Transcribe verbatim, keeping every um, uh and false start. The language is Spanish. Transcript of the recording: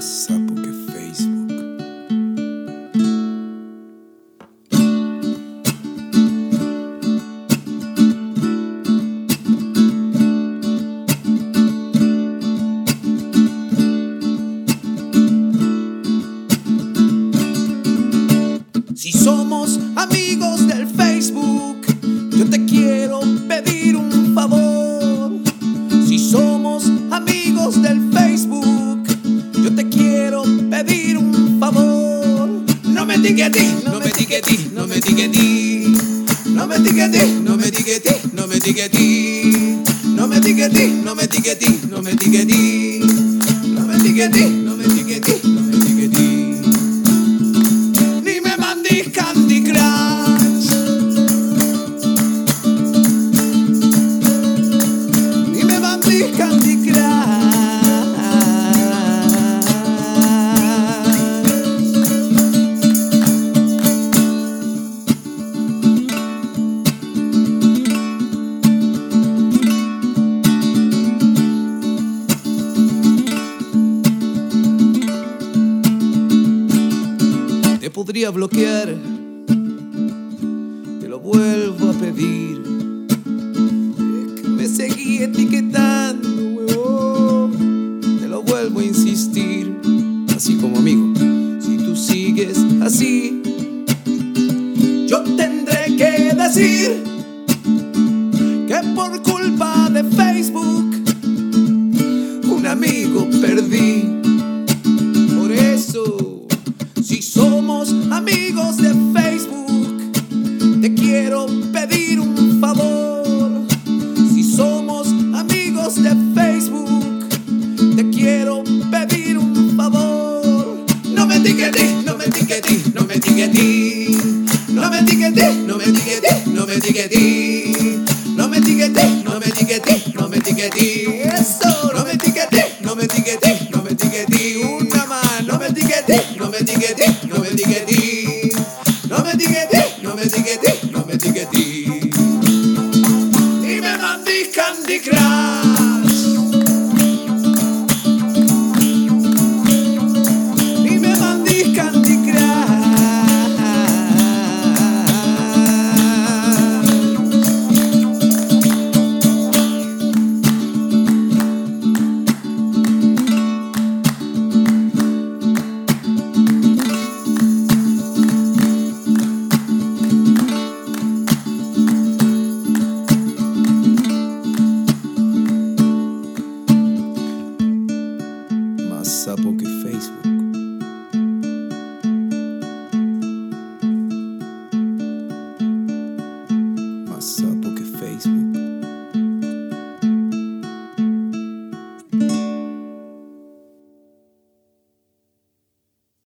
Más sapo que Facebook. Si somos amigos del Facebook, yo te quiero pedir un favor. Si somos amigos del Facebook, yo te quiero pedir un favor. No me etiquetes, no me etiquetes, no me etiquetes, no me etiquetes, no me etiquetes, no me etiquetes, no me etiquetes, no me etiquetes, no me etiquetes, no me etiquetes, no me etiquetes, no me etiquetes. Ni me mandes Candy Crush, ni me mandes Candy Crush. Te podría bloquear, te lo vuelvo a pedir. Es que me seguí etiquetando, huevón. Te lo vuelvo a insistir, así como amigo. Si tú sigues así, yo tendré que decir que por culpa de Facebook un amigo perdí. Por eso, si somos amigos de Facebook, te quiero pedir un favor. Si somos amigos de Facebook, te quiero pedir un favor. No me etiquetes, no me etiquetes, no me etiquetes, no me etiquetes, no me etiquetes, no me etiquetes, no me etiquetes, no me etiquetes, no me etiquetes. Eso, no me etiquetes, no me etiquetes, no me etiquetes. Una más, no me etiquetes, no me etiquetes, no me etiquetes, no me etiquetes, no me etiquetes, no me etiquetes. Y me mandís Candy Crush, y me mandís Candy Crush. Más sapo que Facebook. Más sapo que Facebook.